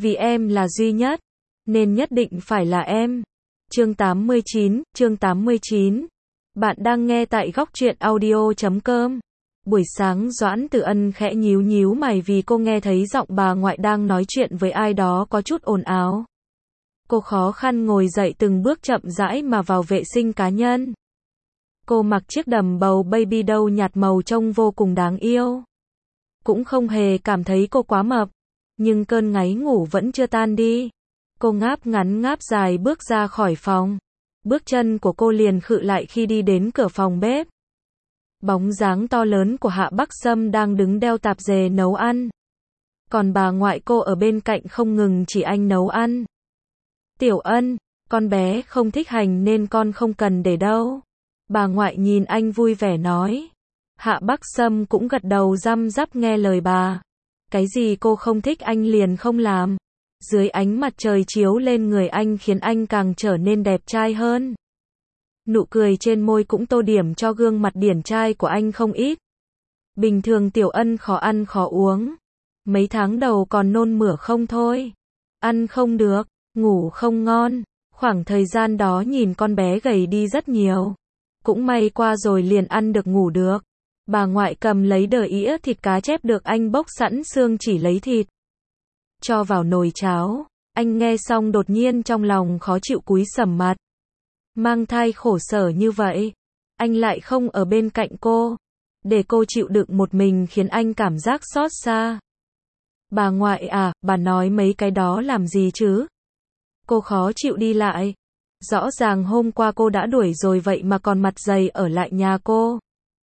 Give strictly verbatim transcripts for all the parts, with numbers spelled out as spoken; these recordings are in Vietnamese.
Vì em là duy nhất, nên nhất định phải là em. Chương tám mươi chín, chương tám mươi chín. Bạn đang nghe tại góc truyện audio chấm com. Buổi sáng Doãn Tử Ân khẽ nhíu nhíu mày vì cô nghe thấy giọng bà ngoại đang nói chuyện với ai đó có chút ồn ào. Cô khó khăn ngồi dậy từng bước chậm rãi mà vào vệ sinh cá nhân. Cô mặc chiếc đầm bầu baby doll nhạt màu trông vô cùng đáng yêu. Cũng không hề cảm thấy cô quá mập, nhưng cơn ngáy ngủ vẫn chưa tan đi. Cô ngáp ngắn ngáp dài bước ra khỏi phòng. Bước chân của cô liền khựng lại khi đi đến cửa phòng bếp. Bóng dáng to lớn của Hạ Bắc Sâm đang đứng đeo tạp dề nấu ăn. Còn bà ngoại cô ở bên cạnh không ngừng chỉ anh nấu ăn. Tiểu Ân, con bé không thích hành nên con không cần để đâu. Bà ngoại nhìn anh vui vẻ nói. Hạ Bắc Sâm cũng gật đầu răm rắp nghe lời bà. Cái gì cô không thích anh liền không làm. Dưới ánh mặt trời chiếu lên người anh khiến anh càng trở nên đẹp trai hơn. Nụ cười trên môi cũng tô điểm cho gương mặt điển trai của anh không ít. Bình thường Tiểu Ân khó ăn khó uống. Mấy tháng đầu còn nôn mửa không thôi. Ăn không được, ngủ không ngon. Khoảng thời gian đó nhìn con bé gầy đi rất nhiều. Cũng may qua rồi liền ăn được ngủ được. Bà ngoại cầm lấy đờ ĩa thịt cá chép được anh bốc sẵn xương chỉ lấy thịt. Cho vào nồi cháo. Anh nghe xong đột nhiên trong lòng khó chịu cúi sầm mặt. Mang thai khổ sở như vậy. Anh lại không ở bên cạnh cô. Để cô chịu đựng một mình khiến anh cảm giác xót xa. Bà ngoại à, bà nói mấy cái đó làm gì chứ? Cô khó chịu đi lại. Rõ ràng hôm qua cô đã đuổi rồi vậy mà còn mặt dày ở lại nhà cô.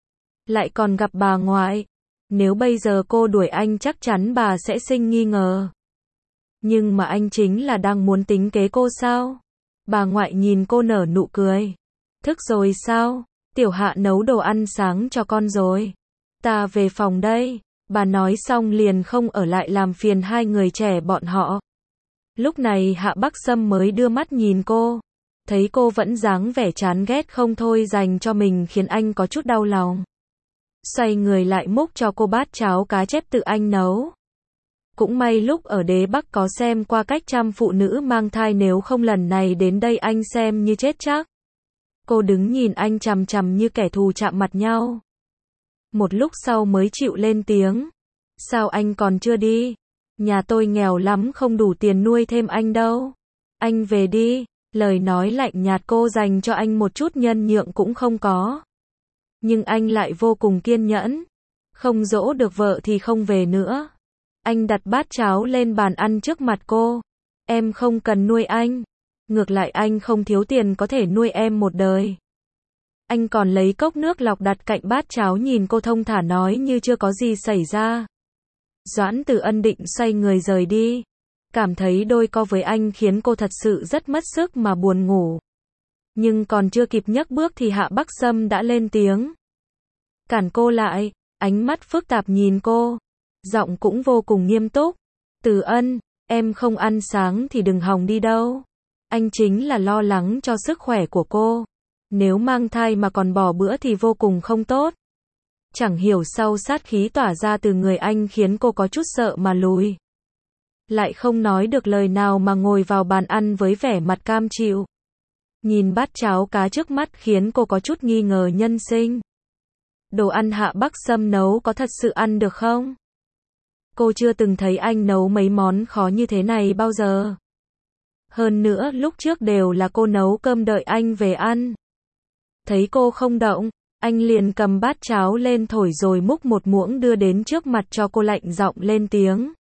Lại còn gặp bà ngoại. Nếu bây giờ cô đuổi anh chắc chắn bà sẽ sinh nghi ngờ. Nhưng mà anh chính là đang muốn tính kế cô sao? Bà ngoại nhìn cô nở nụ cười. Thức rồi sao? Tiểu Hạ nấu đồ ăn sáng cho con rồi. Ta về phòng đây. Bà nói xong liền không ở lại làm phiền hai người trẻ bọn họ. Lúc này Hạ Bắc Sâm mới đưa mắt nhìn cô. Thấy cô vẫn dáng vẻ chán ghét không thôi dành cho mình khiến anh có chút đau lòng. Xoay người lại múc cho cô bát cháo cá chép tự anh nấu. Cũng may lúc ở Đế Bắc có xem qua cách chăm phụ nữ mang thai, nếu không lần này đến đây anh xem như chết chắc. Cô đứng nhìn anh chằm chằm như kẻ thù chạm mặt nhau. Một lúc sau mới chịu lên tiếng. Sao anh còn chưa đi? Nhà tôi nghèo lắm không đủ tiền nuôi thêm anh đâu. Anh về đi. Lời nói lạnh nhạt cô dành cho anh một chút nhân nhượng cũng không có. Nhưng anh lại vô cùng kiên nhẫn. Không dỗ được vợ thì không về nữa. Anh đặt bát cháo lên bàn ăn trước mặt cô. Em không cần nuôi anh. Ngược lại anh không thiếu tiền có thể nuôi em một đời. Anh còn lấy cốc nước lọc đặt cạnh bát cháo nhìn cô thông thả nói như chưa có gì xảy ra. Doãn Tử Ân định xoay người rời đi. Cảm thấy đôi co với anh khiến cô thật sự rất mất sức mà buồn ngủ. Nhưng còn chưa kịp nhấc bước thì Hạ Bắc Sâm đã lên tiếng. Cản cô lại, ánh mắt phức tạp nhìn cô. Giọng cũng vô cùng nghiêm túc. Tử Ân, em không ăn sáng thì đừng hòng đi đâu. Anh chính là lo lắng cho sức khỏe của cô. Nếu mang thai mà còn bỏ bữa thì vô cùng không tốt. Chẳng hiểu sau sát khí tỏa ra từ người anh khiến cô có chút sợ mà lùi. Lại không nói được lời nào mà ngồi vào bàn ăn với vẻ mặt cam chịu. Nhìn bát cháo cá trước mắt khiến cô có chút nghi ngờ nhân sinh. Đồ ăn Hạ Bắc Sâm nấu có thật sự ăn được không? Cô chưa từng thấy anh nấu mấy món khó như thế này bao giờ. Hơn nữa lúc trước đều là cô nấu cơm đợi anh về ăn. Thấy cô không động, anh liền cầm bát cháo lên thổi rồi múc một muỗng đưa đến trước mặt cho cô, lạnh giọng lên tiếng.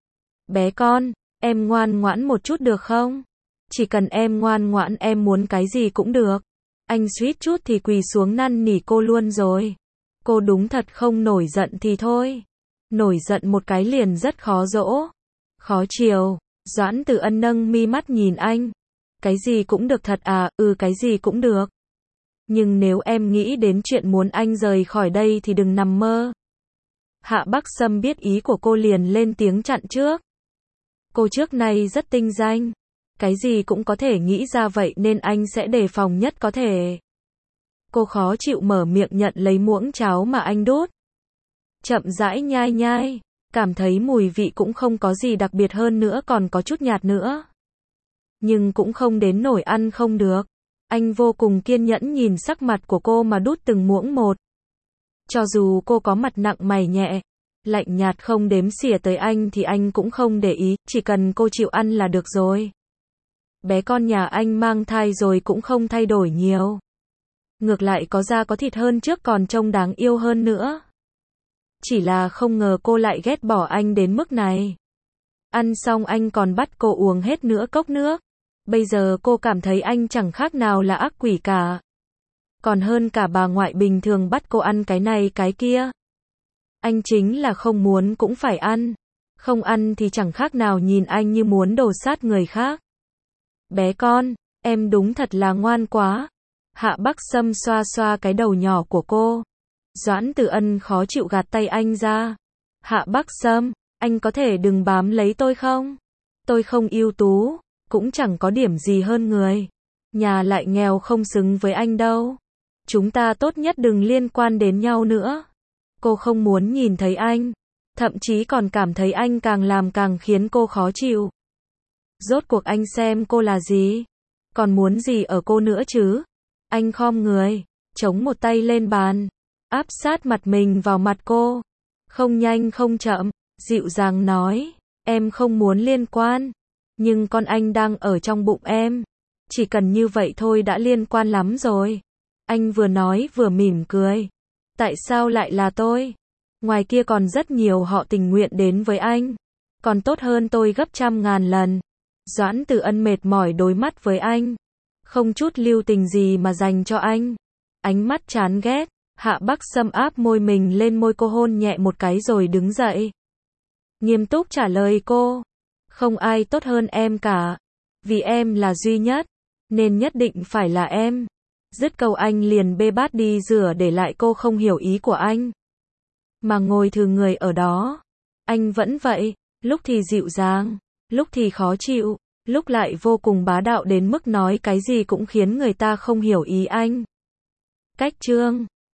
Bé con, em ngoan ngoãn một chút được không? Chỉ cần em ngoan ngoãn em muốn cái gì cũng được. Anh suýt chút thì quỳ xuống năn nỉ cô luôn rồi. Cô đúng thật không nổi giận thì thôi. Nổi giận một cái liền rất khó dỗ. Khó chiều. Doãn Tử Ân nâng mi mắt nhìn anh. Cái gì cũng được thật à? Ừ, cái gì cũng được. Nhưng nếu em nghĩ đến chuyện muốn anh rời khỏi đây thì đừng nằm mơ. Hạ Bắc Sâm biết ý của cô liền lên tiếng chặn trước. Cô trước nay rất tinh danh. Cái gì cũng có thể nghĩ ra vậy nên anh sẽ đề phòng nhất có thể. Cô khó chịu mở miệng nhận lấy muỗng cháo mà anh đút. Chậm rãi nhai nhai. cảm thấy mùi vị cũng không có gì đặc biệt hơn nữa, còn có chút nhạt nữa. Nhưng cũng không đến nổi ăn không được. Anh vô cùng kiên nhẫn nhìn sắc mặt của cô mà đút từng muỗng một. Cho dù cô có mặt nặng mày nhẹ, lạnh nhạt không đếm xỉa tới anh thì anh cũng không để ý, chỉ cần cô chịu ăn là được rồi. Bé con nhà anh mang thai rồi cũng không thay đổi nhiều. Ngược lại có da có thịt hơn trước, còn trông đáng yêu hơn nữa. Chỉ là không ngờ cô lại ghét bỏ anh đến mức này. Ăn xong anh còn bắt cô uống hết nửa cốc nước. Bây giờ cô cảm thấy anh chẳng khác nào là ác quỷ cả. Còn hơn cả bà ngoại bình thường bắt cô ăn cái này cái kia. Anh chính là không muốn cũng phải ăn. Không ăn thì chẳng khác nào nhìn anh như muốn đồ sát người khác. Bé con, em đúng thật là ngoan quá. Hạ Bắc Sâm xoa xoa cái đầu nhỏ của cô. Doãn Tử Ân khó chịu gạt tay anh ra. Hạ Bắc Sâm, anh có thể đừng bám lấy tôi không? Tôi không ưu tú, cũng chẳng có điểm gì hơn người. Nhà lại nghèo không xứng với anh đâu. Chúng ta tốt nhất đừng liên quan đến nhau nữa. Cô không muốn nhìn thấy anh. Thậm chí còn cảm thấy anh càng làm càng khiến cô khó chịu. Rốt cuộc anh xem cô là gì? Còn muốn gì ở cô nữa chứ? Anh khom người, chống một tay lên bàn, áp sát mặt mình vào mặt cô. Không nhanh không chậm, dịu dàng nói, em không muốn liên quan, nhưng con anh đang ở trong bụng em. Chỉ cần như vậy thôi đã liên quan lắm rồi. Anh vừa nói vừa mỉm cười. Tại sao lại là tôi? Ngoài kia còn rất nhiều họ tình nguyện đến với anh. Còn tốt hơn tôi gấp trăm ngàn lần. Doãn Tử Ân mệt mỏi đối mắt với anh. Không chút lưu tình gì mà dành cho anh. Ánh mắt chán ghét. Hạ Bắc Sâm áp môi mình lên môi cô, hôn nhẹ một cái rồi đứng dậy. Nghiêm túc trả lời cô. Không ai tốt hơn em cả. Vì em là duy nhất, nên nhất định phải là em. Dứt câu anh liền bê bát đi rửa, để lại cô không hiểu ý của anh. Mà ngồi thừ người ở đó. Anh vẫn vậy, lúc thì dịu dàng, lúc thì khó chịu, lúc lại vô cùng bá đạo đến mức nói cái gì cũng khiến người ta không hiểu ý anh. Cách chương